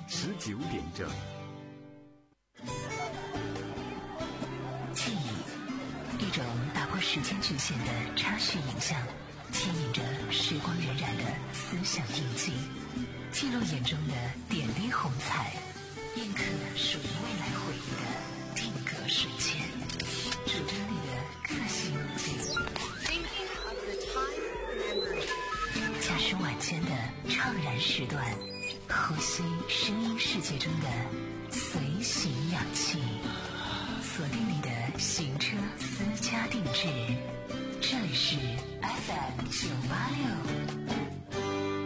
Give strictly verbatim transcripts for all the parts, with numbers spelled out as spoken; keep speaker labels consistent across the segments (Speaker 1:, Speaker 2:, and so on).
Speaker 1: 十九点整。
Speaker 2: 记忆，一种打破时间局限的插叙影像，牵引着时光荏苒的思想印记，记录眼中的点滴红彩，印刻属于未来回忆的定格瞬间，主张你的个性路径。驾驶晚间的怅然时段，呼吸声音世界中的随行氧气，锁定你的行车私家定制。这里是 F M 九八六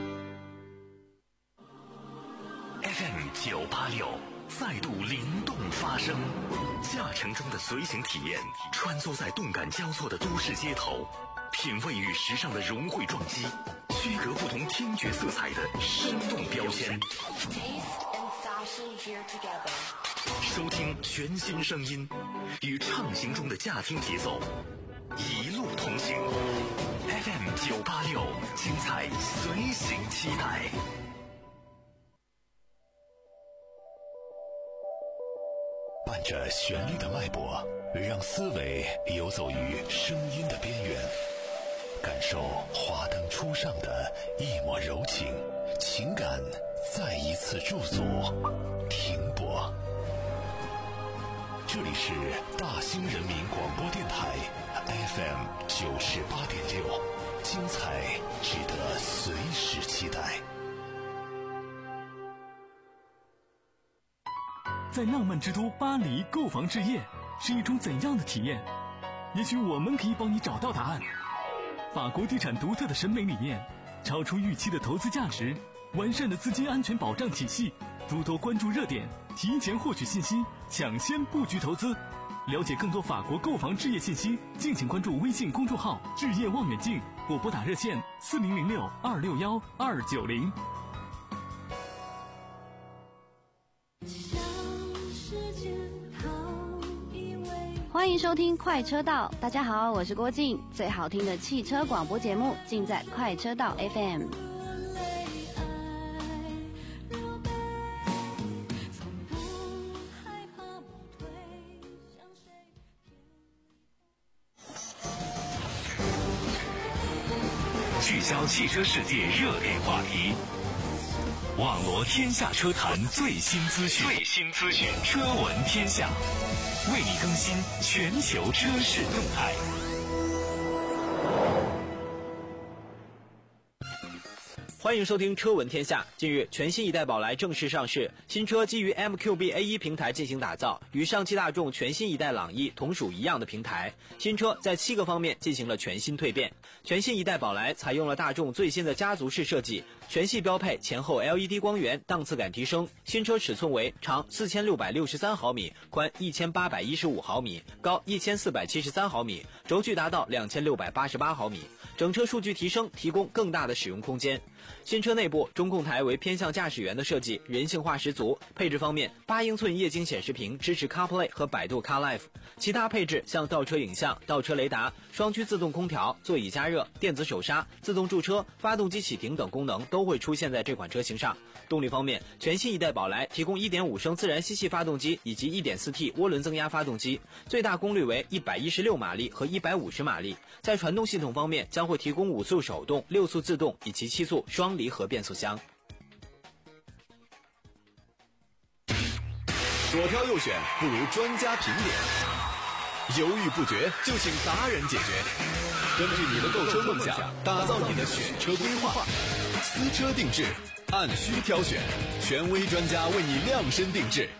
Speaker 3: F M 九八六再度灵动发声，驾乘中的随行体验，穿梭在动感交错的都市街头，品味与时尚的融汇撞击，区隔不同听觉色彩的生动标签，收听全新声音，与畅行中的驾听节奏一路同行。 F M 九八六，精彩随行期待。伴着旋律的脉搏，让思维游走于声音的边缘，感受华灯初上的一抹柔情，情感再一次驻足停泊。这里是大兴人民广播电台 F M 九十八点六，精彩值得随时期待。
Speaker 1: 在浪漫之都巴黎购房置业是一种怎样的体验？也许我们可以帮你找到答案。法国地产独特的审美理念，超出预期的投资价值，完善的资金安全保障体系，诸多关注热点，提前获取信息，抢先布局投资。了解更多法国购房置业信息，敬请关注微信公众号置业望远镜，或拨打热线四零零六二六幺二九零。
Speaker 4: 欢迎收听快车道，大家好，我是郭静，最好听的汽车广播节目尽在快车道 F M。
Speaker 3: 聚焦汽车世界热点话题，网罗天下车坛最新资讯，最新资讯，车闻天下，为你更新全球车市动态。
Speaker 5: 欢迎收听车闻天下。近日，全新一代宝来正式上市，新车基于 M Q B A 一 平台进行打造，与上汽大众全新一代朗逸同属一样的平台。新车在七个方面进行了全新蜕变。全新一代宝来采用了大众最新的家族式设计，全系标配前后 L E D 光源，档次感提升。新车尺寸为长四千六百六十三毫米，宽一千八百一十五毫米，高一千四百七十三毫米，轴距达到两千六百八十八毫米，整车数据提升，提供更大的使用空间。新车内部中控台为偏向驾驶员的设计，人性化十足。配置方面，八英寸液晶显示屏支持 CarPlay 和百度 CarLife， 其他配置像倒车影像、倒车雷达、双区自动空调、座椅加热、电子手刹、自动驻车、发动机启停等功能都会出现在这款车型上。动力方面，全新一代宝来提供 一点五升自然吸气发动机以及 一点四 T 涡轮增压发动机，最大功率为一百一十六马力和一百五十马力。在传动系统方面，将会提供五速手动、六速自动以及七速双离合变速箱。
Speaker 6: 左挑右选不如专家评点，犹豫不决就请达人解决。根据你的购车梦想，打造你的选车规划，私车定制，按需挑选，权威专家为你量身定制。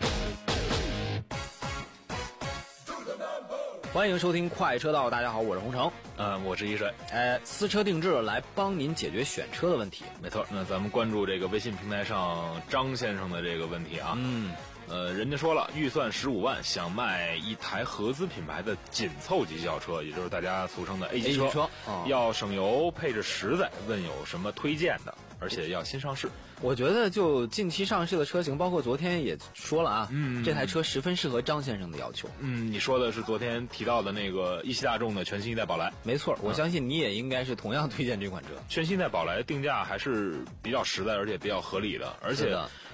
Speaker 5: 欢迎收听快车道，大家好，我是洪城，
Speaker 7: 嗯，我是一水，
Speaker 5: 哎，私车定制来帮您解决选车的问题。
Speaker 7: 没错，那咱们关注这个微信平台上张先生的这个问题啊，
Speaker 5: 嗯，
Speaker 7: 呃，人家说了，预算十五万，想卖一台合资品牌的紧凑级轿车，也就是大家俗称的 A 级车，
Speaker 5: A 级车哦、
Speaker 7: 要省油，配置实在，问有什么推荐的？而且要新上市。
Speaker 5: 我觉得就近期上市的车型，包括昨天也说了啊，
Speaker 7: 嗯，
Speaker 5: 这台车十分适合张先生的要求。
Speaker 7: 嗯，你说的是昨天提到的那个一汽大众的全新一代宝来，
Speaker 5: 没错，我相信你也应该是同样推荐这款车。
Speaker 7: 全新一代宝来定价还是比较实在，而且比较合理的，而且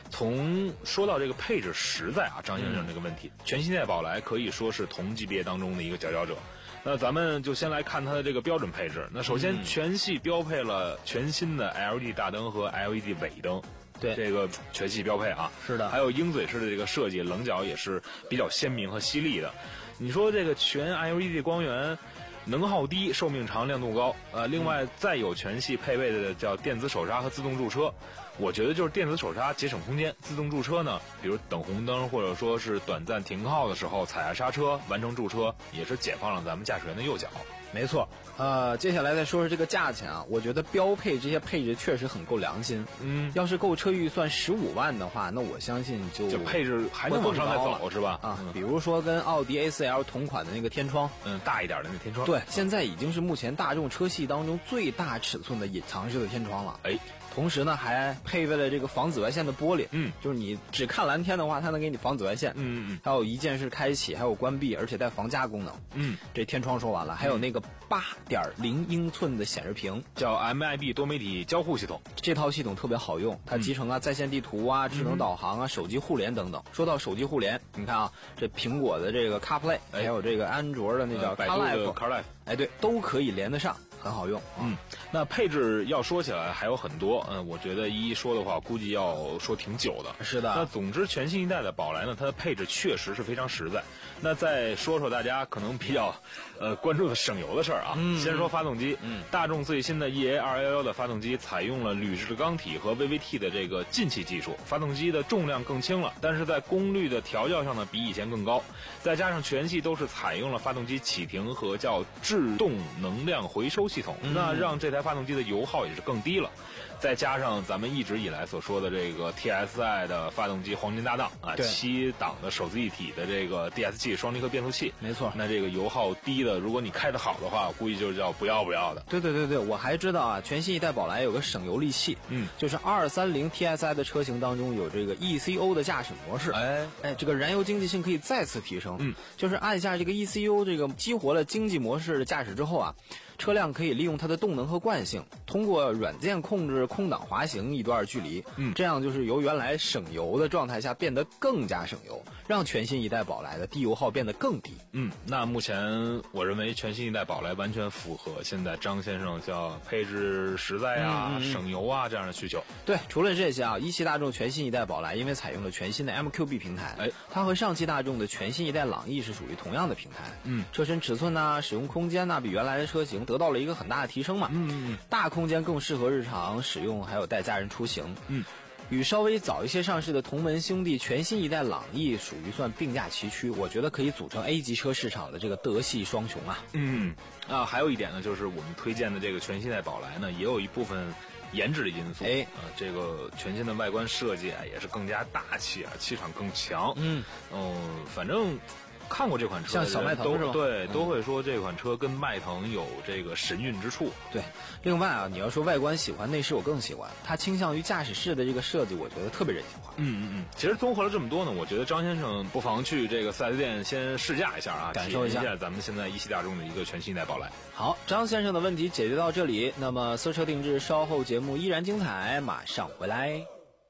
Speaker 7: 从说到这个配置实在啊，张先生这个问题，嗯、全新一代宝来可以说是同级别当中的一个佼佼者。那咱们就先来看它的这个标准配置。那首先，全系标配了全新的 L E D 大灯和 L E D 尾灯。
Speaker 5: 对，
Speaker 7: 这个全系标配啊，
Speaker 5: 是的，
Speaker 7: 还有鹰嘴式的这个设计，棱角也是比较鲜明和犀利的。你说这个全 L E D 光源，能耗低，寿命长，亮度高。呃，另外再有全系配备的叫电子手刹和自动驻车。我觉得就是电子手刹节省空间，自动驻车呢，比如等红灯或者说是短暂停靠的时候踩下刹车完成驻车，也是解放了咱们驾驶员的右脚。
Speaker 5: 没错，呃，接下来再说说这个价钱啊，我觉得标配这些配置确实很够良心。
Speaker 7: 嗯，
Speaker 5: 要是购车预算十五万的话，那我相信就
Speaker 7: 就配置还能往上再走是吧？
Speaker 5: 啊、
Speaker 7: 嗯，
Speaker 5: 比如说跟奥迪 A 四 L 同款的那个天窗，
Speaker 7: 嗯，大一点的那个天窗，
Speaker 5: 对，现在已经是目前大众车系当中最大尺寸的隐藏式的天窗了。
Speaker 7: 哎。
Speaker 5: 同时呢，还配备了这个防紫外线的玻璃，
Speaker 7: 嗯，
Speaker 5: 就是你只看蓝天的话，它能给你防紫外线，
Speaker 7: 嗯嗯，
Speaker 5: 还有一键式开启，还有关闭，而且带防夹功能，
Speaker 7: 嗯，
Speaker 5: 这天窗说完了，还有那个八点零英寸的显示屏，
Speaker 7: 叫 M I B 多媒体交互系统，
Speaker 5: 这套系统特别好用，它集成啊在线地图啊、智能导航啊、手机互联等等。说到手机互联，你看啊，这苹果的这个 CarPlay，还有这个安卓的那叫
Speaker 7: CarLife， CarLife，
Speaker 5: 哎对，都可以连得上。很好用，
Speaker 7: 嗯，那配置要说起来还有很多，嗯，我觉得一一说的话，估计要说挺久的。
Speaker 5: 是的。
Speaker 7: 那总之，全新一代的宝来呢，它的配置确实是非常实在。那再说说大家可能比较，呃，关注的省油的事儿啊。
Speaker 5: 嗯。
Speaker 7: 先说发动机，
Speaker 5: 嗯，
Speaker 7: 大众最新的 E A 二一一的发动机采用了铝制钢体和 V V T 的这个进气技术，发动机的重量更轻了，但是在功率的调教上呢，比以前更高。再加上全系都是采用了发动机启停和叫制动能量回收系统，
Speaker 5: 嗯、
Speaker 7: 那让这台发动机的油耗也是更低了。再加上咱们一直以来所说的这个 T S I 的发动机黄金搭档啊，七档的手自一体的这个 D S G 双离合变速器，
Speaker 5: 没错。
Speaker 7: 那这个油耗低的，如果你开得好的话，估计就叫不要不要的。
Speaker 5: 对对对对，我还知道啊，全新一代宝来有个省油利器，
Speaker 7: 嗯，
Speaker 5: 就是二三零 T S I 的车型当中有这个 E C O 的驾驶模式，
Speaker 7: 哎
Speaker 5: 哎，这个燃油经济性可以再次提升，
Speaker 7: 嗯，
Speaker 5: 就是按下这个 E C O 这个激活了经济模式的驾驶之后啊。车辆可以利用它的动能和惯性，通过软件控制空档滑行一段距离，
Speaker 7: 嗯，
Speaker 5: 这样就是由原来省油的状态下变得更加省油，让全新一代宝来的低油耗变得更低。
Speaker 7: 嗯，那目前我认为全新一代宝来完全符合现在张先生叫配置实在啊、
Speaker 5: 嗯嗯、
Speaker 7: 省油啊这样的需求。
Speaker 5: 对，除了这些啊，一汽大众全新一代宝来因为采用了全新的 M Q B 平台，
Speaker 7: 哎，
Speaker 5: 它和上汽大众的全新一代朗逸是属于同样的平台。
Speaker 7: 嗯，
Speaker 5: 车身尺寸呐、使用空间呐、比原来的车型得到了一个很大的提升嘛。
Speaker 7: 嗯嗯嗯，
Speaker 5: 大空间更适合日常使用，还有带家人出行。
Speaker 7: 嗯。
Speaker 5: 与稍微早一些上市的同门兄弟全新一代朗逸属于算并驾齐驱，我觉得可以组成 A 级车市场的这个德系双雄啊。
Speaker 7: 嗯啊，还有一点呢，就是我们推荐的这个全新一代宝来呢，也有一部分颜值的因素。
Speaker 5: 哎，
Speaker 7: 啊，这个全新的外观设计啊，也是更加大气啊，气场更强。
Speaker 5: 嗯，
Speaker 7: 嗯，反正。看过这款车，
Speaker 5: 像小迈腾是吧？
Speaker 7: 对，
Speaker 5: 嗯、
Speaker 7: 都会说这款车跟迈腾有这个神韵之处。
Speaker 5: 对，另外啊，你要说外观喜欢，内饰我更喜欢。它倾向于驾驶室的这个设计，我觉得特别人性化。
Speaker 7: 嗯嗯嗯。其实综合了这么多呢，我觉得张先生不妨去这个四 S 店先试驾一下啊，
Speaker 5: 感受一下
Speaker 7: 体验一下咱们现在一汽大众的一个全新一代宝来。
Speaker 5: 好，张先生的问题解决到这里，那么搜车定制稍后节目依然精彩，马上回来。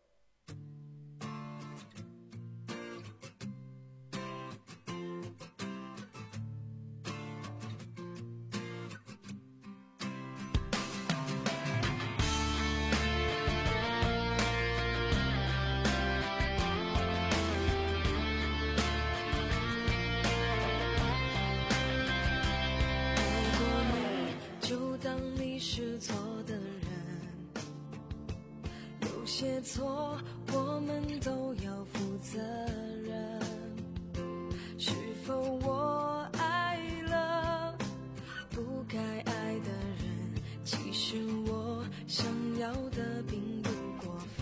Speaker 8: 些错我们都要负责任，是否我爱了不该爱的人，其实我想要的并不过分，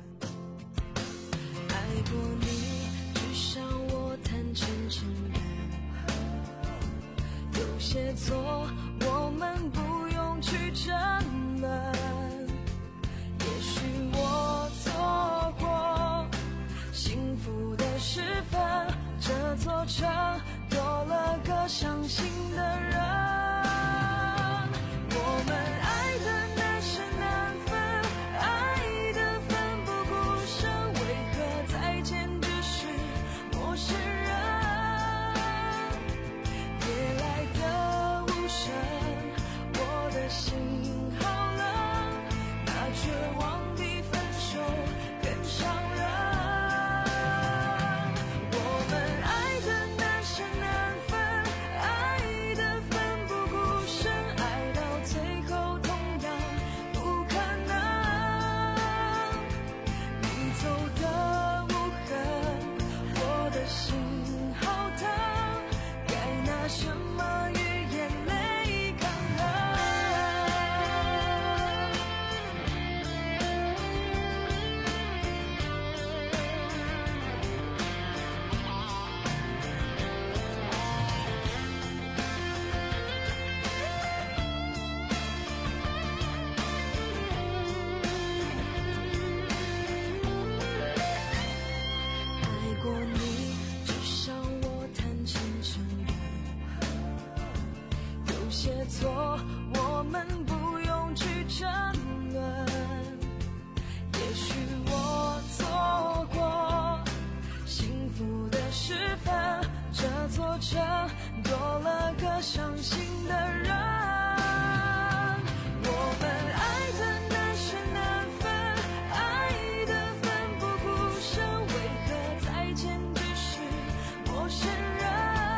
Speaker 8: 爱过你至少我坦诚承认，有些错我们不用去争论，也许我错过幸福的时分，这座城多了个伤心的人，我们爱的难舍难分，爱的奋不顾身，为些错，我们不用去争论。也许我错过幸福的时分，这座城多了个伤心的人。我们爱的难舍难分，爱的奋不顾身，为何再见只是陌生人？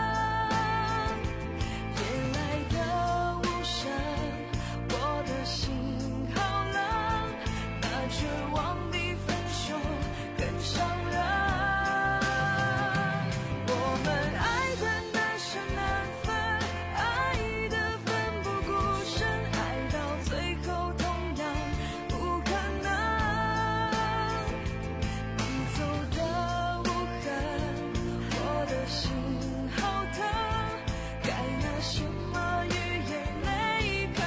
Speaker 8: 夜来的无声，我的心好冷，那绝望比分手更伤人。我们爱的难舍难分，爱的奋不顾身，爱到最后同样不可能。你走的无痕，我的心好疼，该拿什么与眼泪抗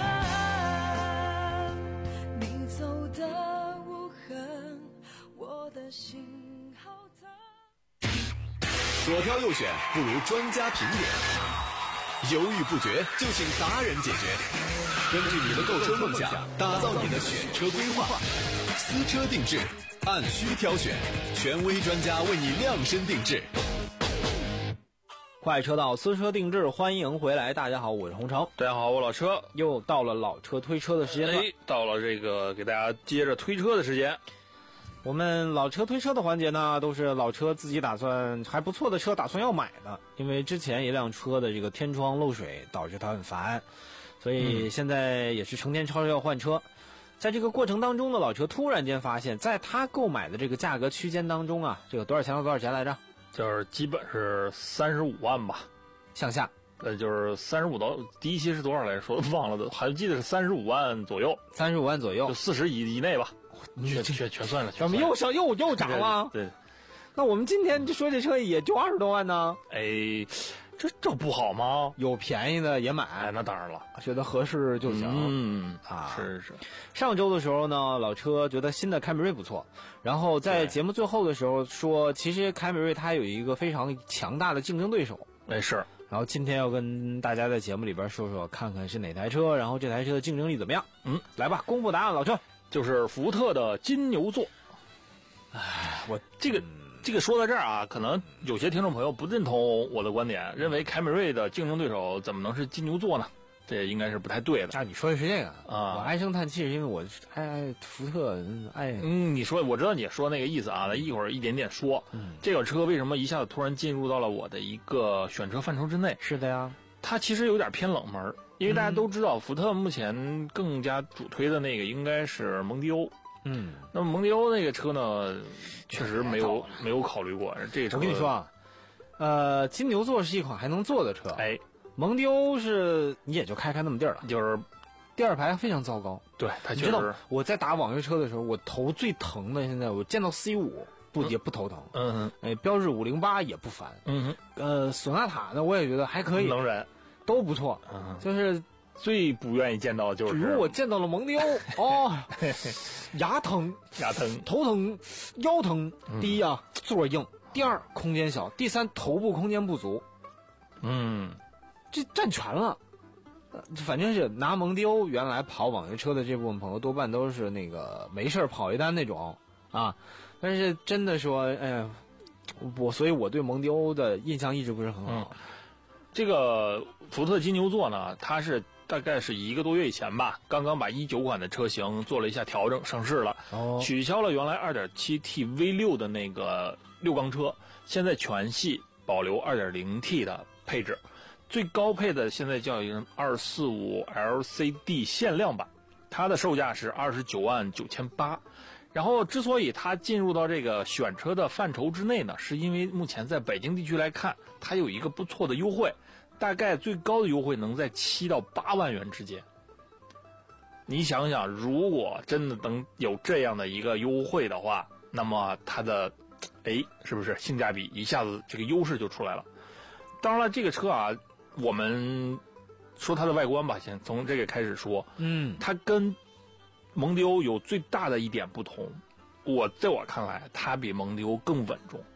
Speaker 8: 衡？你走的无痕，我的心好疼。
Speaker 6: 左挑右选不如专家评点，犹豫不决就请达人解决。根据你的购车梦想，打造你的选车规划，私车定制，按需挑选，权威专家为你量身定制。
Speaker 5: 快车道私车定制，欢迎回来！大家好，我是洪城。
Speaker 7: 大家好，我老车。
Speaker 5: 又到了老车推车的时间了，
Speaker 7: 哎，到了这个给大家接着推车的时间。
Speaker 5: 我们老车推车的环节呢，都是老车自己打算还不错的车打算要买的，因为之前一辆车的这个天窗漏水导致他很烦，所以现在也是成天吵着要换车。在这个过程当中呢，老车突然间发现，在他购买的这个价格区间当中啊，这个多少钱到多少钱来着？
Speaker 7: 就是基本是三十五万吧，
Speaker 5: 向下，
Speaker 7: 呃，就是三十五到第一期是多少来说忘了的，还记得是三十五万左右，
Speaker 5: 三十五万左右，
Speaker 7: 就四十以以内吧。全全全算了，
Speaker 5: 怎么又上又又涨了？
Speaker 7: 对，对
Speaker 5: 那我们今天就说这车也就二十多万呢。
Speaker 7: 哎，这这不好吗？
Speaker 5: 有便宜的也买，
Speaker 7: 哎，那当然了，
Speaker 5: 觉得合适就行。
Speaker 7: 嗯
Speaker 5: 啊，
Speaker 7: 是是。
Speaker 5: 上周的时候呢，老车觉得新的凯美瑞不错，然后在节目最后的时候说，其实凯美瑞它有一个非常强大的竞争对手。
Speaker 7: 哎，是。
Speaker 5: 然后今天要跟大家在节目里边说说，看看是哪台车，然后这台车的竞争力怎么样。
Speaker 7: 嗯，
Speaker 5: 来吧，公布答案，老车。
Speaker 7: 就是福特的金牛座。
Speaker 5: 哎，我
Speaker 7: 这个、嗯、这个说到这儿啊，可能有些听众朋友不认同我的观点，认为凯美瑞的竞争对手怎么能是金牛座呢？这应该是不太对的。
Speaker 5: 啊，你说的是这个
Speaker 7: 啊？
Speaker 5: 我唉声叹气是因为我爱爱福特，爱
Speaker 7: 嗯，你说我知道你说那个意思啊，那一会儿一点点说。
Speaker 5: 嗯，
Speaker 7: 这个车为什么一下子突然进入到了我的一个选车范畴之内？
Speaker 5: 是的呀，
Speaker 7: 它其实有点偏冷门。因为大家都知道，福特目前更加主推的那个应该是蒙迪欧。
Speaker 5: 嗯，
Speaker 7: 那么蒙迪欧那个车呢，确实没有没有考虑过这个车。
Speaker 5: 我跟你说啊，呃，金牛座是一款还能坐的车，
Speaker 7: 哎，
Speaker 5: 蒙迪欧是你也就开开那么地儿了，
Speaker 7: 就是
Speaker 5: 第二排非常糟糕。
Speaker 7: 对，它确实。
Speaker 5: 你知道我在打网约车的时候，我头最疼的，现在我见到 C 五不、嗯、也不头疼，
Speaker 7: 嗯哼，
Speaker 5: 哎，标致五零八也不烦，
Speaker 7: 嗯哼，
Speaker 5: 呃，索纳塔呢我也觉得还可以，
Speaker 7: 能忍。
Speaker 5: 都不错，
Speaker 7: 嗯，
Speaker 5: 就是
Speaker 7: 最不愿意见到就是，
Speaker 5: 如果我见到了蒙迪欧，哦，牙疼，
Speaker 7: 牙疼，
Speaker 5: 头疼，腰疼。第一啊，座硬；第二，空间小；第三，头部空间不足。
Speaker 7: 嗯，
Speaker 5: 这占全了。反正是拿蒙迪欧原来跑网约车的这部分朋友，多半都是那个没事跑一单那种啊。但是真的说，哎呀，我所以我对蒙迪欧的印象一直不是很好。
Speaker 7: 嗯这个福特金牛座呢，它是大概是一个多月以前吧，刚刚把一九款的车型做了一下调整，上市了，
Speaker 5: 哦，
Speaker 7: 取消了原来 二点七 T V 六 的那个六缸车，现在全系保留 二点零 T 的配置，最高配的现在叫一个二四五 L C D 限量版，它的售价是二十九万九千八。然后之所以它进入到这个选车的范畴之内呢，是因为目前在北京地区来看，它有一个不错的优惠，大概最高的优惠能在七到八万元之间。你想想，如果真的能有这样的一个优惠的话，那么它的，哎，是不是性价比一下子这个优势就出来了？当然了，这个车啊，我们说它的外观吧，先从这个开始说，
Speaker 5: 嗯，
Speaker 7: 它跟蒙迪欧有最大的一点不同，我在我看来，它比蒙迪欧更稳重。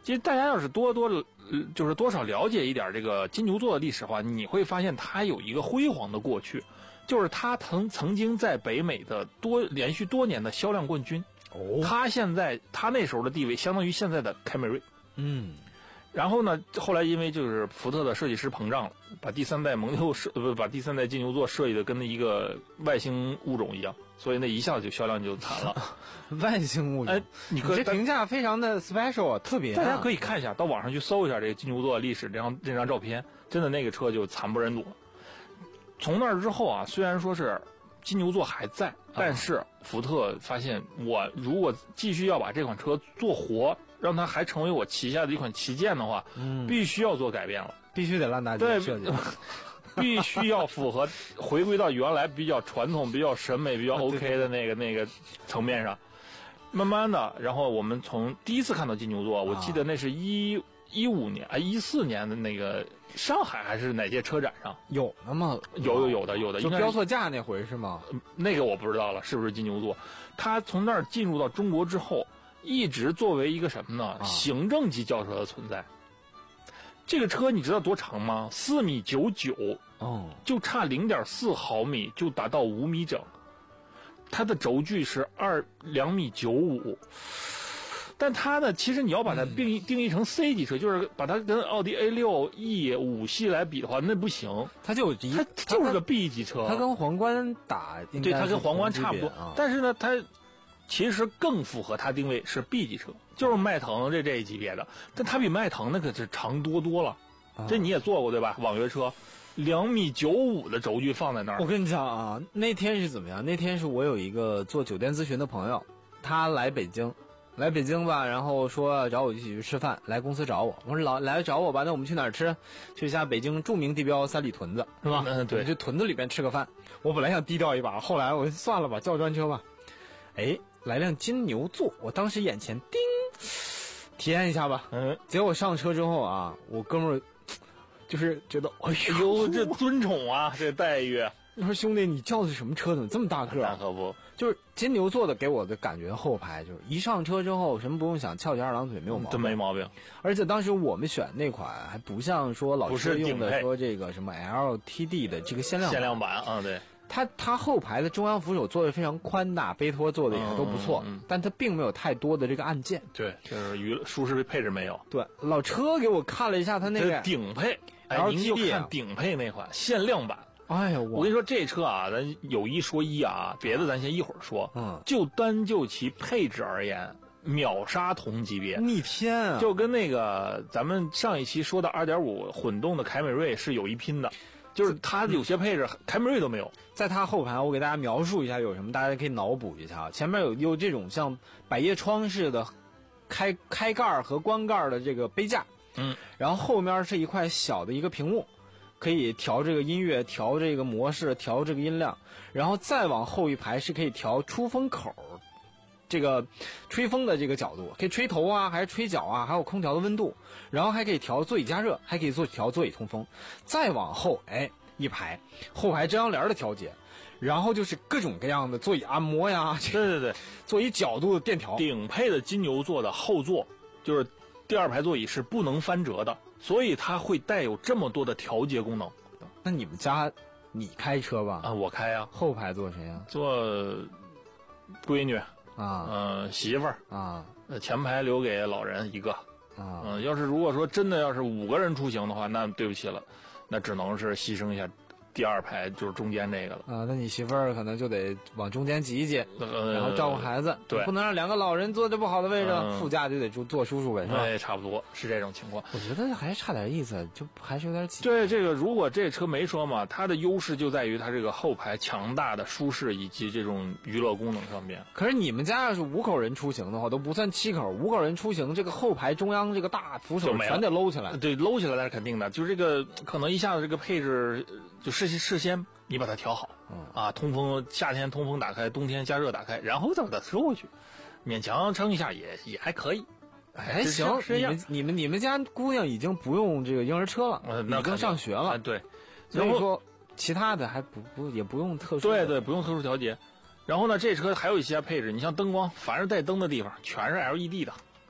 Speaker 7: 其实大家要是多多呃就是多少了解一点这个金牛座的历史的话，你会发现它有一个辉煌的过去，就是它曾曾经在北美的多连续多年的销量冠军。
Speaker 9: 哦，
Speaker 7: 它现在它那时候的地位相当于现在的凯美瑞。
Speaker 9: 嗯。
Speaker 7: 然后呢，后来因为就是福特的设计师膨胀了，把第三代蒙牛设不把第三代金牛座设计的跟一个外星物种一样，所以那一下子就销量就惨了。
Speaker 9: 外星物种，
Speaker 7: 哎，你可
Speaker 9: 这评价非常的 special 啊，特别、啊。
Speaker 7: 大家可以看一下，到网上去搜一下这个金牛座的历史，这张这张照片，真的那个车就惨不忍睹。从那儿之后啊，虽然说是金牛座还在，但是福特发现，我如果继续要把这款车做活，让它还成为我旗下的一款旗舰的话，嗯，必须要做改变了，
Speaker 9: 必须得烂大街设计，
Speaker 7: 必须要符合回归到原来比较传统、比较审美、比较 OK 的那个那个层面上。慢慢的，然后我们从第一次看到金牛座，我记得那是一一五年啊一四年的那个上海还是哪届车展上
Speaker 9: 有那么
Speaker 7: 有有有的有的，
Speaker 9: 就标错价那回是吗？
Speaker 7: 那个我不知道了，是不是金牛座？他从那儿进入到中国之后。一直作为一个什么呢？啊、行政级轿车的存在。这个车你知道多长吗？四米九九，哦，就差零点四毫米就达到五米整。它的轴距是二两米九五，但它呢，其实你要把它定义、嗯、定义成 C 级车，就是把它跟奥迪 A 六 E 五系来比的话，那不行。
Speaker 9: 它就
Speaker 7: 它就是个 B 级车，
Speaker 9: 它跟皇冠打，
Speaker 7: 对，它跟皇冠差不多，啊、但是呢，它。其实更符合它定位是 B 级车，就是迈腾这这一级别的，但它比迈腾那可是长多多了。啊、这你也坐过对吧？网约车，两米九五的轴距放在那儿。
Speaker 9: 我跟你讲啊，那天是怎么样？那天是我有一个做酒店咨询的朋友，他来北京，来北京吧，然后说找我一起去吃饭，来公司找我。我说老来找我吧，那我们去哪儿吃？去一下北京著名地标三里屯子，是吧？
Speaker 7: 嗯，对，
Speaker 9: 去屯子里边吃个饭。我本来想低调一把，后来我算了吧，叫专车吧。哎。来辆金牛座，我当时眼前叮，体验一下吧。嗯，结果上车之后啊，我哥们儿就是觉得，哎
Speaker 7: 呦，这尊宠啊，这待遇。
Speaker 9: 你说兄弟，你叫的是什么车？怎么这么大个？
Speaker 7: 那可不，
Speaker 9: 就是金牛座的给我的感觉，后排就是一上车之后，什么不用想，翘起二郎腿没有毛病，
Speaker 7: 真没毛病。
Speaker 9: 而且当时我们选那款还不像说老车用的说这个什么 L T D 的这个限量
Speaker 7: 限量版啊，对。
Speaker 9: 它它后排的中央扶手做的非常宽大，杯托做的也都不错，
Speaker 7: 嗯嗯、
Speaker 9: 但它并没有太多的这个按键。
Speaker 7: 对，就是娱乐舒适配置没有。
Speaker 9: 对，老车给我看了一下它那个
Speaker 7: 顶配，哎，您就看顶配那款限量版。
Speaker 9: 哎呀，
Speaker 7: 我跟你说，这车啊，咱有一说一啊，别的咱先一会儿说。嗯，就单就其配置而言，秒杀同级别，
Speaker 9: 逆天啊！
Speaker 7: 就跟那个咱们上一期说的 二点五 混动的凯美瑞是有一拼的。就是它有些配置，嗯、凯美瑞都没有。
Speaker 9: 在它后排，我给大家描述一下有什么，大家可以脑补一下。前面有有这种像百叶窗式的开开盖和关盖的这个杯架，嗯，然后后面是一块小的一个屏幕，可以调这个音乐、调这个模式、调这个音量，然后再往后一排是可以调出风口。这个吹风的这个角度，可以吹头啊，还是吹脚啊，还有空调的温度，然后还可以调座椅加热，还可以做调座椅通风。再往后，哎，一排后排遮阳帘的调节，然后就是各种各样的座椅按摩呀，
Speaker 7: 对对对，
Speaker 9: 座椅角度的电调。
Speaker 7: 顶配的金牛座的后座，就是第二排座椅是不能翻折的，所以它会带有这么多的调节功能。
Speaker 9: 那你们家你开车吧？
Speaker 7: 啊，我开啊。
Speaker 9: 后排坐谁呀？
Speaker 7: 坐闺女。
Speaker 9: 啊，
Speaker 7: 呃，媳妇儿
Speaker 9: 啊，
Speaker 7: 呃，前排留给老人一个，
Speaker 9: 啊，
Speaker 7: 嗯、呃，要是如果说真的要是五个人出行的话，那对不起了，那只能是牺牲一下第二排，就是中间这个了。
Speaker 9: 啊，那你媳妇儿可能就得往中间挤一挤，
Speaker 7: 呃、
Speaker 9: 然后照顾孩子，
Speaker 7: 对，
Speaker 9: 不能让两个老人坐着不好的位置，嗯、副驾就得坐坐叔叔呗，是吧？
Speaker 7: 哎，差不多是这种情况。
Speaker 9: 我觉得还是差点意思，就还是有点挤。
Speaker 7: 对，这个如果这车没说嘛，它的优势就在于它这个后排强大的舒适以及这种娱乐功能上面。
Speaker 9: 可是你们家要是五口人出行的话，都不算七口，五口人出行，这个后排中央这个大扶手全得搂起来。
Speaker 7: 对，搂起来那是肯定的，就是这个可能一下子这个配置就事事先你把它调好，嗯啊，通风夏天通风打开，冬天加热打开，然后再把它收回去，勉强撑一下也也还可以。
Speaker 9: 还行，你们你们你们家姑娘已经不用这个婴儿车了，
Speaker 7: 呃，
Speaker 9: 已经上学了，
Speaker 7: 啊、对，
Speaker 9: 所以说其他的还不不也不用特殊，
Speaker 7: 对对，不用特殊调节。然后呢，这车还有一些配置，你像灯光，凡是带灯的地方全是 L E D 的，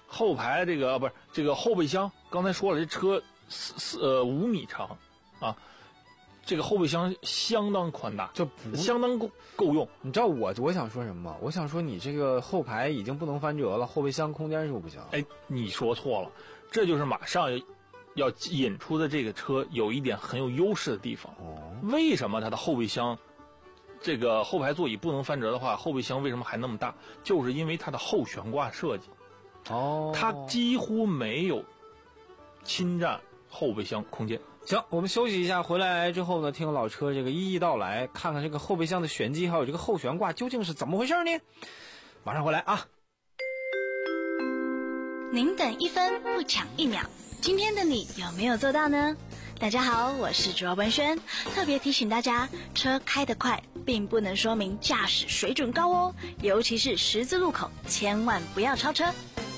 Speaker 7: 后排这个不是这个后备箱，刚才说了，这车四四呃五米长啊，这个后备箱相当宽大，
Speaker 9: 这不
Speaker 7: 相当够够用。
Speaker 9: 你知道我我想说什么吗？我想说你这个后排已经不能翻折了，后备箱空间是不行。
Speaker 7: 哎，你说错了，这就是马上要引出的这个车有一点很有优势的地方。
Speaker 9: 哦，
Speaker 7: 为什么它的后备箱这个后排座椅不能翻折的话，后备箱为什么还那么大？就是因为它的后悬挂设计。
Speaker 9: 哦，
Speaker 7: 它几乎没有侵占后备箱空间。
Speaker 9: 行，我们休息一下，回来之后呢，听老车这个一一道来，看看这个后备箱的旋机还有这个后悬挂究竟是怎么回事呢？马上回来啊！
Speaker 10: 您等一分不抢一秒，今天的你有没有做到呢？大家好，我是卓文轩，特别提醒大家，车开得快并不能说明驾驶水准高哦，尤其是十字路口，千万不要超车。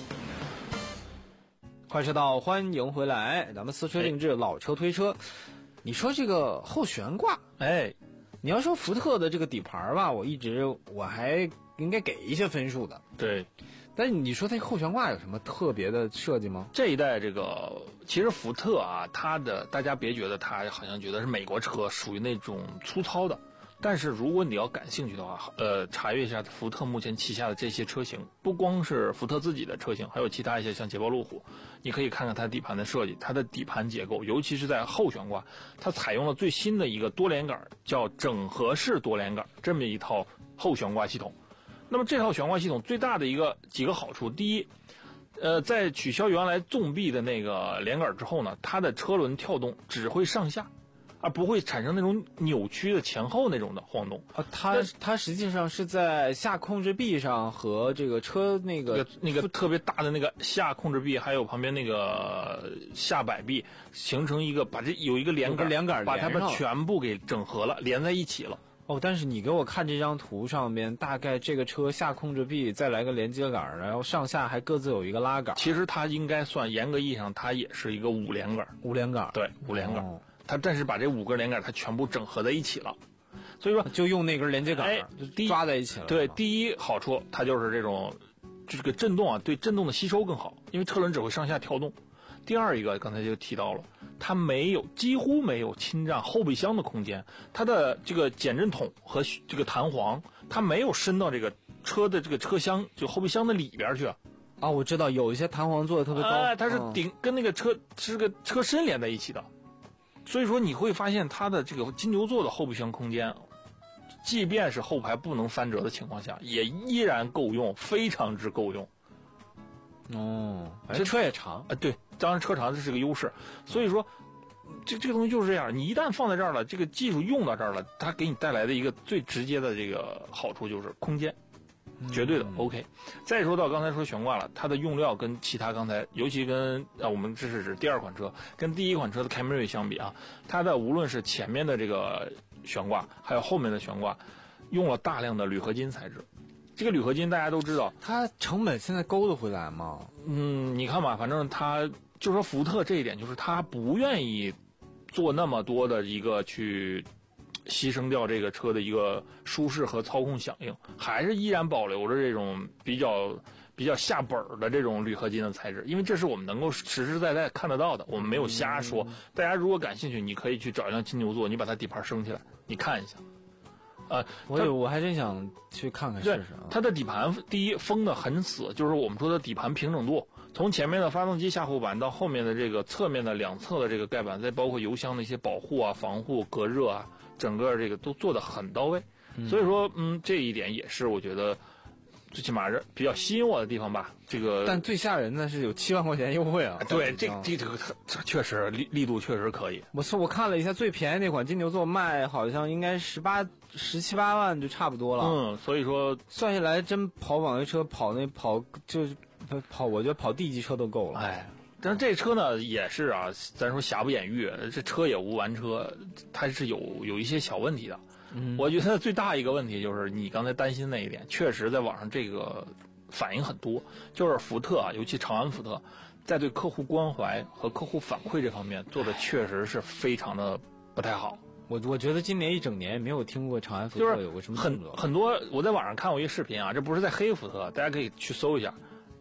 Speaker 9: 快车道，欢迎回来，咱们私车定制，老车推车。你说这个后悬挂，
Speaker 7: 哎，
Speaker 9: 你要说福特的这个底盘吧，我一直我还应该给一些分数的。
Speaker 7: 对，
Speaker 9: 但是你说它后悬挂有什么特别的设计吗？
Speaker 7: 这一代这个其实福特啊，它的大家别觉得它好像觉得是美国车，属于那种粗糙的。但是如果你要感兴趣的话，呃，查阅一下福特目前旗下的这些车型，不光是福特自己的车型，还有其他一些像捷豹路虎，你可以看看它底盘的设计，它的底盘结构，尤其是在后悬挂，它采用了最新的一个多连杆，叫整合式多连杆这么一套后悬挂系统。那么这套悬挂系统最大的一个几个好处，第一，呃，在取消原来纵臂的那个连杆之后呢，它的车轮跳动只会上下。而不会产生那种扭曲的前后那种的晃动
Speaker 9: 啊，它它实际上是在下控制臂上和这个车那个
Speaker 7: 那个特别大的那个下控制臂，还有旁边那个下摆臂，形成一个把这有一个连杆，
Speaker 9: 连杆
Speaker 7: 把它们全部给整合了，连在一起了。
Speaker 9: 哦，但是你给我看这张图上面，大概这个车下控制臂再来个连接杆，然后上下还各自有一个拉杆。
Speaker 7: 其实它应该算严格意义上，它也是一个五连杆。
Speaker 9: 五连杆，
Speaker 7: 对，五连杆。哦，它但是把这五根连杆它全部整合在一起了，所以说
Speaker 9: 就用那根连接杆，
Speaker 7: 哎，
Speaker 9: 抓在一起了。
Speaker 7: 对，第一好处它就是这种这个震动啊，对震动的吸收更好，因为车轮只会上下跳动。第二一个刚才就提到了，它没有几乎没有侵占后备箱的空间，它的这个减震筒和这个弹簧，它没有伸到这个车的这个车厢就后备箱的里边去。
Speaker 9: 啊，我知道有一些弹簧做的特别高，
Speaker 7: 哎，它是顶、嗯、跟那个车是个车身连在一起的。所以说你会发现它的这个金牛座的后备箱空间，即便是后排不能翻折的情况下，也依然够用，非常之够用。
Speaker 9: 哦，这车也长
Speaker 7: 啊，对，当然车长这是个优势。所以说，这这个东西就是这样，你一旦放在这儿了，这个技术用到这儿了，它给你带来的一个最直接的这个好处就是空间。绝对的 OK。再说到刚才说悬挂了，它的用料跟其他刚才，尤其跟啊我们这是指第二款车，跟第一款车的凯美瑞相比啊，它的无论是前面的这个悬挂，还有后面的悬挂，用了大量的铝合金材质。这个铝合金大家都知道，
Speaker 9: 它成本现在勾得回来吗？
Speaker 7: 嗯，你看吧，反正它就说福特这一点，就是它不愿意做那么多的一个去牺牲掉这个车的一个舒适和操控响应，还是依然保留着这种比较比较下本的这种铝合金的材质，因为这是我们能够实实在在看得到的，我们没有瞎说。嗯、大家如果感兴趣，你可以去找一辆金牛座，你把它底盘升起来，你看一下。呃，
Speaker 9: 我有，我还真想去看看试试啊。
Speaker 7: 它的底盘第一封的很死，就是我们说的底盘平整度，从前面的发动机下护板到后面的这个侧面的两侧的这个盖板，再包括油箱的一些保护啊、防护、隔热啊，整个这个都做得很到位。嗯、所以说，嗯，这一点也是我觉得最起码是比较吸引我的地方吧。这个，
Speaker 9: 但最吓人的是有七万块钱优惠啊！
Speaker 7: 对，这这这个确实力力度确实可以。
Speaker 9: 我是我看了一下，最便宜那款金牛座卖好像应该十八十七八万就差不多了。
Speaker 7: 嗯，所以说
Speaker 9: 算下来，真跑网约车跑那跑就是跑，我觉得跑 D 级车都够了。
Speaker 7: 哎，但是这车呢也是啊，咱说瑕不掩瑜，这车也无完车，它是有有一些小问题的。嗯，我觉得最大一个问题就是你刚才担心那一点，确实在网上这个反应很多，就是福特啊，尤其长安福特，在对客户关怀和客户反馈这方面做的确实是非常的不太好。
Speaker 9: 我我觉得今年一整年也没有听过长安福特有过什么
Speaker 7: 很很多。我在网上看过一个视频啊，这不是在黑福特，大家可以去搜一下，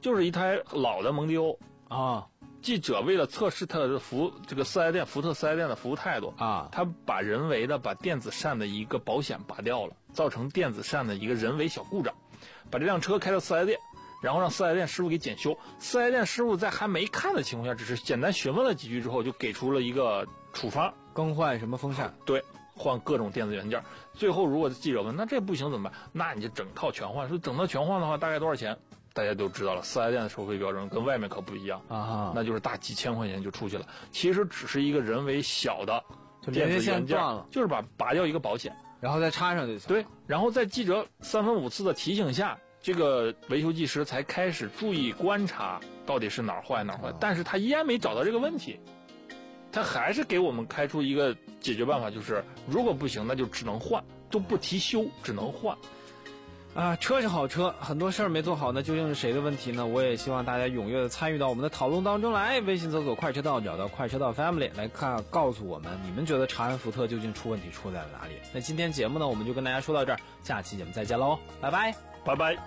Speaker 7: 就是一台老的蒙迪欧
Speaker 9: 啊。
Speaker 7: 记者为了测试它的服这个四 S 店福特四 S 店的服务态度
Speaker 9: 啊，
Speaker 7: 他把人为的把电子扇的一个保险拔掉了，造成电子扇的一个人为小故障，把这辆车开到四 S 店，然后让四 S 店师傅给检修。四 S 店师傅在还没看的情况下，只是简单询问了几句之后，就给出了一个处方，
Speaker 9: 更换什么风扇？
Speaker 7: 对，换各种电子元件。最后如果记者问那这不行怎么办？那你就整套全换。说整套全换的话大概多少钱？大家都知道了，四 S 店的收费标准跟外面可不一样
Speaker 9: 啊，
Speaker 7: 那就是大几千块钱就出去了。其实只是一个人为小的电子元件，就是把拔掉一个保险，
Speaker 9: 然后再插上就行。
Speaker 7: 对，然后在记者三分五次的提醒下，这个维修技师才开始注意观察到底是哪儿坏哪儿坏，但是他依然没找到这个问题，他还是给我们开出一个解决办法，就是如果不行，那就只能换，都不提修，只能换。
Speaker 9: 啊，车是好车，很多事儿没做好呢，究竟是谁的问题呢？我也希望大家踊跃的参与到我们的讨论当中来。微信搜索快车道，找到快车道 Family 来看，告诉我们你们觉得长安福特究竟出问题出在了哪里？那今天节目呢，我们就跟大家说到这儿，下期节目再见喽，拜拜，
Speaker 7: 拜拜。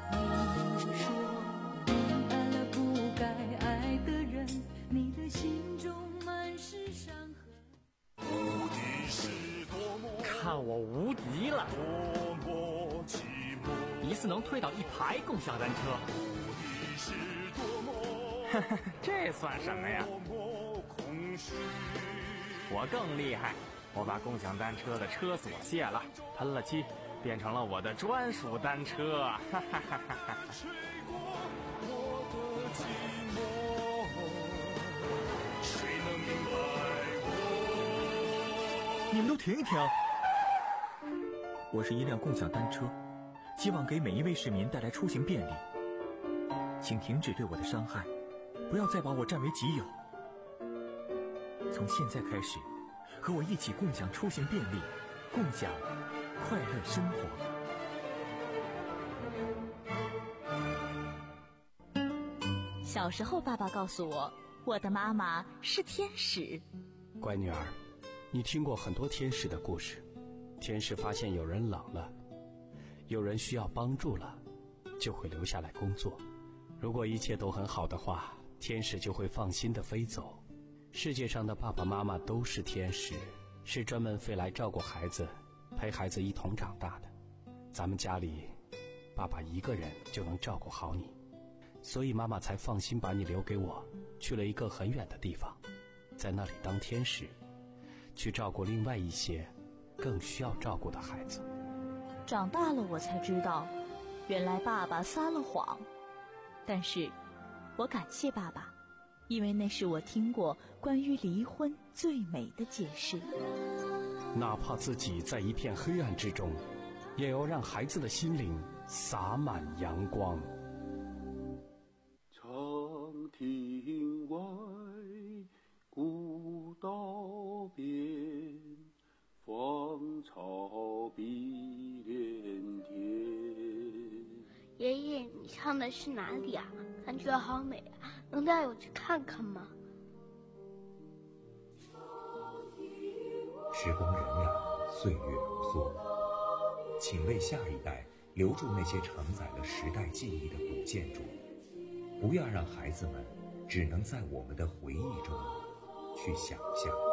Speaker 11: 看我无敌了！一次能推倒一排共享单车，这算什么呀？我更厉害，我把共享单车的车锁卸了，喷了漆，变成了我的专属单车。哈哈哈哈！
Speaker 12: 你们都停一停！我是一辆共享单车，希望给每一位市民带来出行便利。请停止对我的伤害，不要再把我占为己有。从现在开始，和我一起共享出行便利，共享快乐生
Speaker 10: 活。小时候，爸爸告诉我，我的妈妈是天使。
Speaker 13: 乖女儿，你听过很多天使的故事。天使发现有人冷了，有人需要帮助了，就会留下来工作。如果一切都很好的话，天使就会放心地飞走。世界上的爸爸妈妈都是天使，是专门飞来照顾孩子，陪孩子一同长大的。咱们家里，爸爸一个人就能照顾好你，所以妈妈才放心把你留给我，去了一个很远的地方，在那里当天使，去照顾另外一些更需要照顾的孩子。
Speaker 10: 长大了我才知道，原来爸爸撒了谎。但是我感谢爸爸，因为那是我听过关于离婚最美的解释。
Speaker 13: 哪怕自己在一片黑暗之中，也要让孩子的心灵洒满阳光。
Speaker 14: 长亭外，古道边，芳草碧连天。
Speaker 15: 爷爷，你唱的是哪里啊？感觉好美啊，能带我去看看吗？
Speaker 16: 时光荏苒，岁月如梭，请为下一代留住那些承载了时代记忆的古建筑，不要让孩子们只能在我们的回忆中去想象。